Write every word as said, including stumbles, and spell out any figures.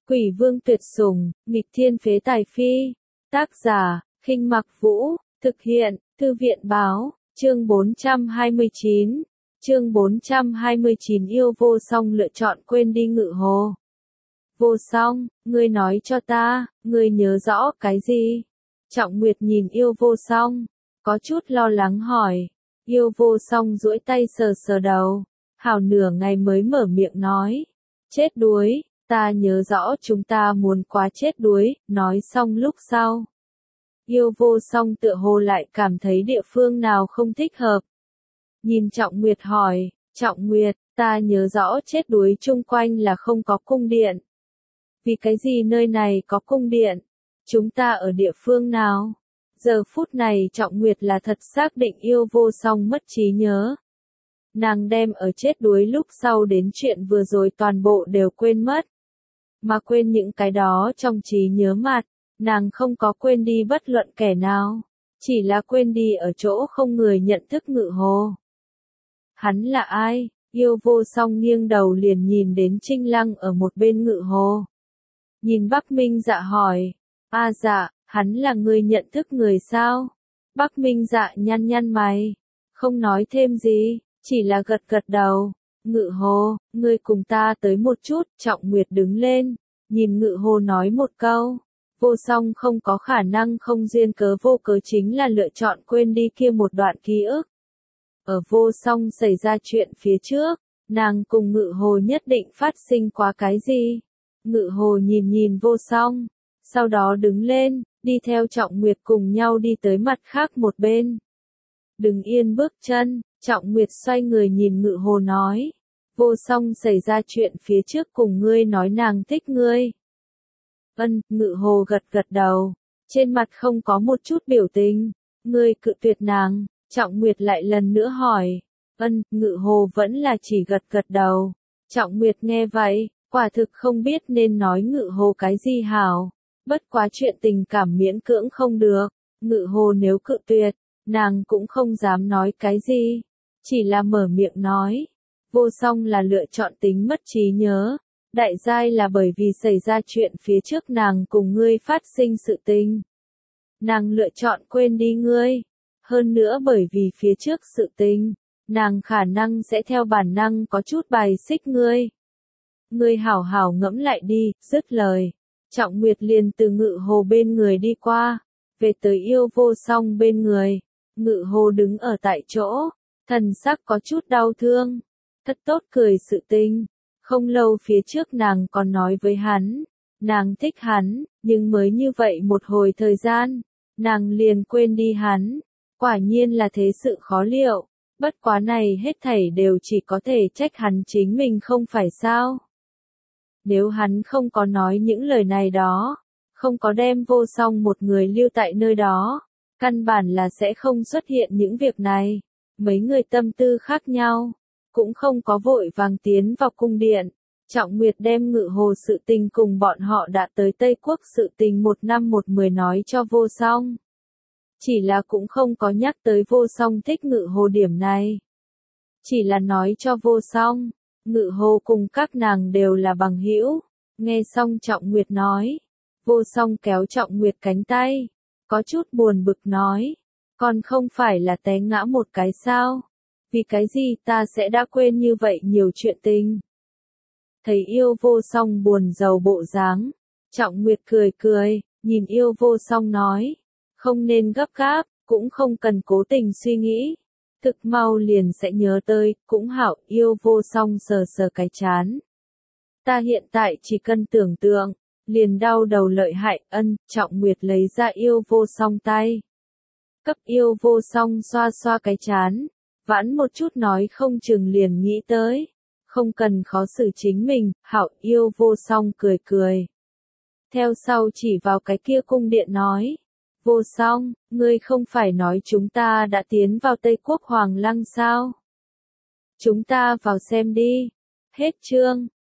Quỷ vương tuyệt sủng, nghịch thiên phế tài phi. Tác giả, Khinh Mặc Vũ, thực hiện, Thư viện báo, chương bốn trăm hai mươi chín. Chương bốn trăm hai mươi chín yêu vô song lựa chọn quên đi Ngự Hồ. Vô song, ngươi nói cho ta, ngươi nhớ rõ cái gì? Trọng Nguyệt nhìn yêu vô song, có chút lo lắng hỏi. Yêu vô song duỗi tay sờ sờ đầu, hào nửa ngày mới mở miệng nói. Chết đuối, ta nhớ rõ chúng ta muốn quá chết đuối, nói xong lúc sau. Yêu vô song tựa hồ lại cảm thấy địa phương nào không thích hợp. Nhìn Trọng Nguyệt hỏi, Trọng Nguyệt, ta nhớ rõ chết đuối chung quanh là không có cung điện. Vì cái gì nơi này có cung điện? Chúng ta ở địa phương nào? Giờ phút này Trọng Nguyệt là thật xác định yêu vô song mất trí nhớ. Nàng đem ở chết đuối lúc sau đến chuyện vừa rồi toàn bộ đều quên mất. Mà quên những cái đó trong trí nhớ mặt, nàng không có quên đi bất luận kẻ nào. Chỉ là quên đi ở chỗ không người nhận thức Ngự Hồ. Hắn là ai? Yêu vô song nghiêng đầu liền nhìn đến Trinh Lăng ở một bên Ngự Hồ. Nhìn Bắc Minh Dạ hỏi, a dạ, hắn là người nhận thức người sao? Bắc Minh Dạ nhăn nhăn mày, không nói thêm gì, chỉ là gật gật đầu. Ngự Hồ, ngươi cùng ta tới một chút. Trọng Nguyệt đứng lên, nhìn Ngự Hồ nói một câu. Vô song không có khả năng không duyên cớ vô cớ chính là lựa chọn quên đi kia một đoạn ký ức. Ở vô song xảy ra chuyện phía trước, nàng cùng Ngự Hồ nhất định phát sinh quá cái gì? Ngự Hồ nhìn nhìn vô song, sau đó đứng lên, đi theo Trọng Nguyệt cùng nhau đi tới mặt khác một bên. Đừng yên bước chân, Trọng Nguyệt xoay người nhìn Ngự Hồ nói. Vô song xảy ra chuyện phía trước cùng ngươi nói nàng thích ngươi. Ân, Ngự Hồ gật gật đầu, trên mặt không có một chút biểu tình. Ngươi cự tuyệt nàng, Trọng Nguyệt lại lần nữa hỏi. Ân, Ngự Hồ vẫn là chỉ gật gật đầu. Trọng Nguyệt nghe vậy, quả thực không biết nên nói Ngự Hồ cái gì hảo. Bất quá chuyện tình cảm miễn cưỡng không được. Ngự Hồ nếu cự tuyệt, nàng cũng không dám nói cái gì. Chỉ là mở miệng nói. Vô song là lựa chọn tính mất trí nhớ. Đại giai là bởi vì xảy ra chuyện phía trước nàng cùng ngươi phát sinh sự tình. Nàng lựa chọn quên đi ngươi. Hơn nữa bởi vì phía trước sự tình, nàng khả năng sẽ theo bản năng có chút bài xích ngươi. Ngươi hảo hảo ngẫm lại đi, dứt lời. Trọng Nguyệt liền từ Ngự Hồ bên người đi qua, về tới yêu vô song bên người. Ngự Hồ đứng ở tại chỗ, thần sắc có chút đau thương. Thật tốt cười sự tình. Không lâu phía trước nàng còn nói với hắn, nàng thích hắn, nhưng mới như vậy một hồi thời gian, nàng liền quên đi hắn. Quả nhiên là thế sự khó liệu, bất quá này hết thảy đều chỉ có thể trách hắn chính mình không phải sao. Nếu hắn không có nói những lời này đó, không có đem vô song một người lưu tại nơi đó, căn bản là sẽ không xuất hiện những việc này. Mấy người tâm tư khác nhau, cũng không có vội vàng tiến vào cung điện. Trọng Nguyệt đem Ngự Hồ sự tình cùng bọn họ đã tới Tây Quốc sự tình một năm một mười nói cho vô song. Chỉ là cũng không có nhắc tới vô song thích Ngự Hồ điểm này. Chỉ là nói cho vô song, Ngự Hồ cùng các nàng đều là bằng hữu. Nghe xong Trọng Nguyệt nói, vô song kéo Trọng Nguyệt cánh tay, có chút buồn bực nói, còn không phải là té ngã một cái sao? Vì cái gì ta sẽ đã quên như vậy nhiều chuyện tình? Thấy yêu vô song buồn rầu bộ dáng, Trọng Nguyệt cười cười, nhìn yêu vô song nói, không nên gấp gáp, cũng không cần cố tình suy nghĩ. Thực mau liền sẽ nhớ tới, cũng hảo. Yêu vô song sờ sờ cái chán. Ta hiện tại chỉ cần tưởng tượng, liền đau đầu lợi hại. Ân, Trọng Nguyệt lấy ra yêu vô song tay. Cấp yêu vô song xoa xoa cái chán, vãn một chút nói không chừng liền nghĩ tới. Không cần khó xử chính mình, hảo. Yêu vô song cười cười. Theo sau chỉ vào cái kia cung điện nói. Vô song, ngươi không phải nói chúng ta đã tiến vào Tây Quốc Hoàng Lăng sao? Chúng ta vào xem đi. Hết chương.